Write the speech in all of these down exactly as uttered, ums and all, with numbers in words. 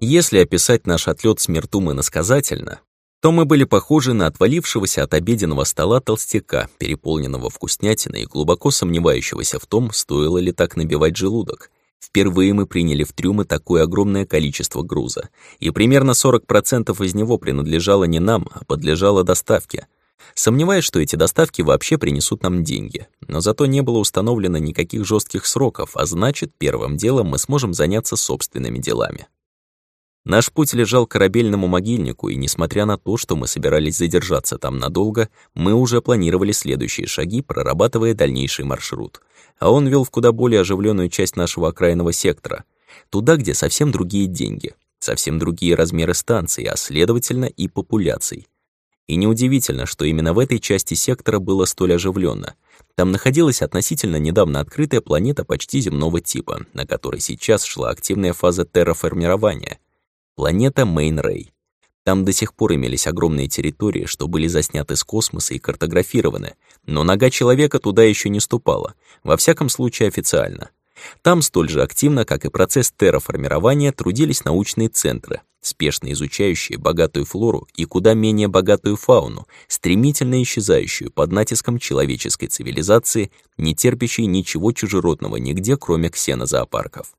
Если описать наш отлет с Миртум иносказательно, то мы были похожи на отвалившегося от обеденного стола толстяка, переполненного вкуснятиной и глубоко сомневающегося в том, стоило ли так набивать желудок. Впервые мы приняли в трюмы такое огромное количество груза, и примерно сорок процентов из него принадлежало не нам, а подлежало доставке. Сомневаюсь, что эти доставки вообще принесут нам деньги, но зато не было установлено никаких жестких сроков, а значит, первым делом мы сможем заняться собственными делами. Наш путь лежал к корабельному могильнику, и несмотря на то, что мы собирались задержаться там надолго, мы уже планировали следующие шаги, прорабатывая дальнейший маршрут. А он вел в куда более оживленную часть нашего окраинного сектора, туда, где совсем другие деньги, совсем другие размеры станций, а следовательно и популяций. И неудивительно, что именно в этой части сектора было столь оживленно. Там находилась относительно недавно открытая планета почти земного типа, на которой сейчас шла активная фаза терраформирования. Планета Мейн-Рэй. Там до сих пор имелись огромные территории, что были засняты с космоса и картографированы, но нога человека туда еще не ступала, во всяком случае официально. Там столь же активно, как и процесс терраформирования, трудились научные центры, спешно изучающие богатую флору и куда менее богатую фауну, стремительно исчезающую под натиском человеческой цивилизации, не терпящей ничего чужеродного нигде, кроме ксенозоопарков.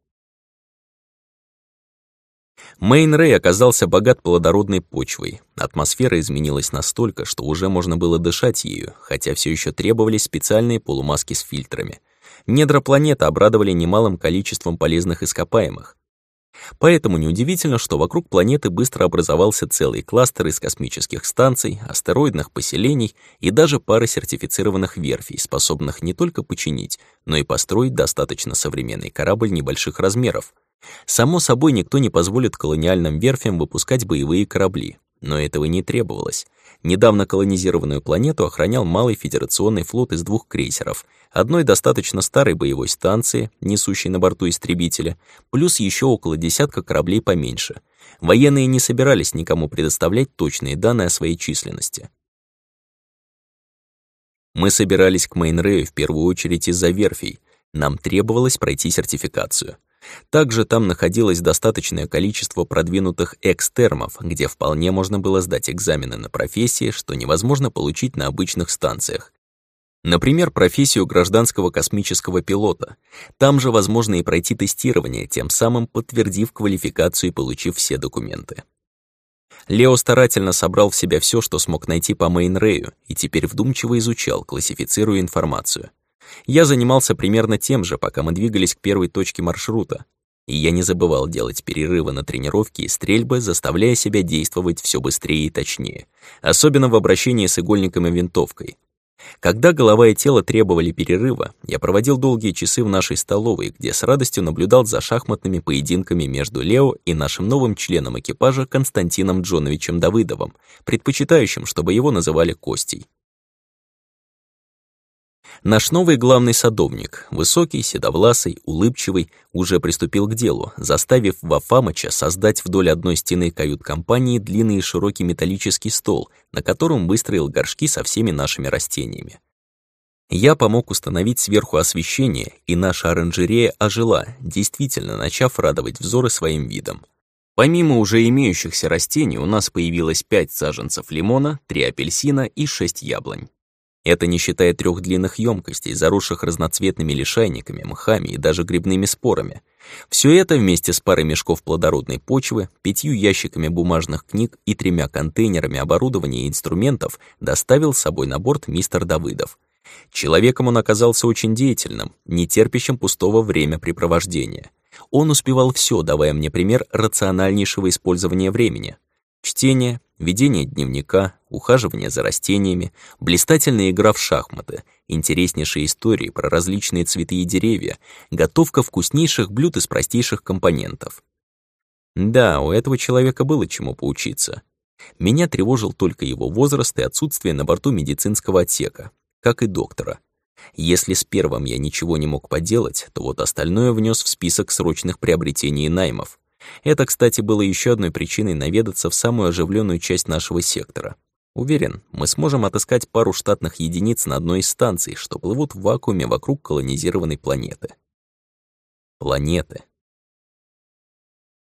Мейн-Рэй оказался богат плодородной почвой. Атмосфера изменилась настолько, что уже можно было дышать ею, хотя все еще требовались специальные полумаски с фильтрами. Недра планеты обрадовали немалым количеством полезных ископаемых. Поэтому неудивительно, что вокруг планеты быстро образовался целый кластер из космических станций, астероидных поселений и даже пары сертифицированных верфей, способных не только починить, но и построить достаточно современный корабль небольших размеров. Само собой, никто не позволит колониальным верфям выпускать боевые корабли, но этого не требовалось. Недавно колонизированную планету охранял малый федерационный флот из двух крейсеров, одной достаточно старой боевой станции, несущей на борту истребителя, плюс еще около десятка кораблей поменьше. Военные не собирались никому предоставлять точные данные о своей численности. Мы собирались к Мейн-Рэю в первую очередь из-за верфей. Нам требовалось пройти сертификацию. Также там находилось достаточное количество продвинутых экстермов, где вполне можно было сдать экзамены на профессии, что невозможно получить на обычных станциях. Например, профессию гражданского космического пилота. Там же возможно и пройти тестирование, тем самым подтвердив квалификацию и получив все документы. Лео старательно собрал в себя все, что смог найти по Мейн-Рэю, и теперь вдумчиво изучал, классифицируя информацию. Я занимался примерно тем же, пока мы двигались к первой точке маршрута, и я не забывал делать перерывы на тренировки и стрельбы, заставляя себя действовать все быстрее и точнее, особенно в обращении с игольником и винтовкой. Когда голова и тело требовали перерыва, я проводил долгие часы в нашей столовой, где с радостью наблюдал за шахматными поединками между Лео и нашим новым членом экипажа Константином Джоновичем Давыдовым, предпочитающим, чтобы его называли Костей. Наш новый главный садовник, высокий, седовласый, улыбчивый, уже приступил к делу, заставив Вафамыча создать вдоль одной стены кают-компании длинный и широкий металлический стол, на котором выстроил горшки со всеми нашими растениями. Я помог установить сверху освещение, и наша оранжерея ожила, действительно начав радовать взоры своим видом. Помимо уже имеющихся растений, у нас появилось пять саженцев лимона, три апельсина и шесть яблонь. Это не считая трех длинных емкостей, заросших разноцветными лишайниками, мхами и даже грибными спорами. Все это вместе с парой мешков плодородной почвы, пятью ящиками бумажных книг и тремя контейнерами оборудования и инструментов доставил с собой на борт мистер Давыдов. Человеком он оказался очень деятельным, не терпящим пустого времяпрепровождения. Он успевал все, давая мне пример рациональнейшего использования времени. Чтение, ведение дневника, ухаживание за растениями, блистательная игра в шахматы, интереснейшие истории про различные цветы и деревья, готовка вкуснейших блюд из простейших компонентов. Да, у этого человека было чему поучиться. Меня тревожил только его возраст и отсутствие на борту медицинского отсека, как и доктора. Если с первым я ничего не мог поделать, то вот остальное внес в список срочных приобретений и наймов. Это, кстати, было еще одной причиной наведаться в самую оживленную часть нашего сектора. Уверен, мы сможем отыскать пару штатных единиц на одной из станций, что плывут в вакууме вокруг колонизированной планеты. Планеты.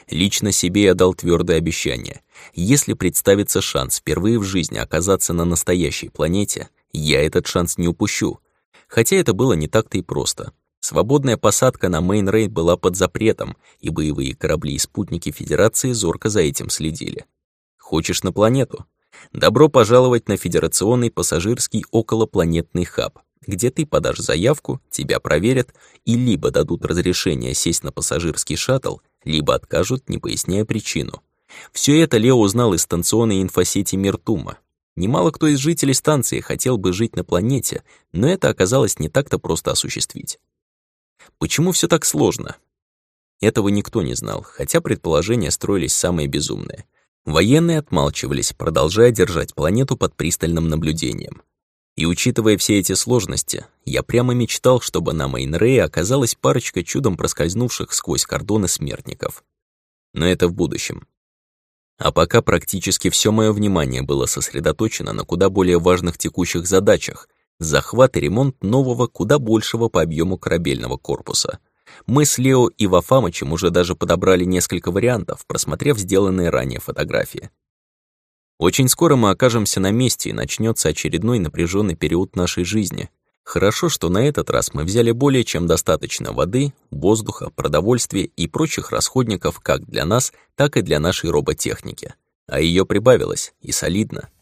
Лично себе я дал твердое обещание. Если представится шанс впервые в жизни оказаться на настоящей планете, я этот шанс не упущу. Хотя это было не так-то и просто. Свободная посадка на Мейн-Рей была под запретом, и боевые корабли и спутники Федерации зорко за этим следили. Хочешь на планету? Добро пожаловать на Федерационный пассажирский околопланетный хаб, где ты подашь заявку, тебя проверят и либо дадут разрешение сесть на пассажирский шаттл, либо откажут, не поясняя причину. Все это Лео узнал из станционной инфосети Миртума. Немало кто из жителей станции хотел бы жить на планете, но это оказалось не так-то просто осуществить. Почему все так сложно? Этого никто не знал, хотя предположения строились самые безумные. Военные отмалчивались, продолжая держать планету под пристальным наблюдением. И учитывая все эти сложности, я прямо мечтал, чтобы на Мейн-Рее оказалась парочка чудом проскользнувших сквозь кордоны смертников. Но это в будущем. А пока практически все мое внимание было сосредоточено на куда более важных текущих задачах — захват и ремонт нового, куда большего по объему корабельного корпуса. Мы с Лео и Вафамычем уже даже подобрали несколько вариантов, просмотрев сделанные ранее фотографии. Очень скоро мы окажемся на месте, и начнется очередной напряженный период нашей жизни. Хорошо, что на этот раз мы взяли более чем достаточно воды, воздуха, продовольствия и прочих расходников как для нас, так и для нашей роботехники. А ее прибавилось, и солидно.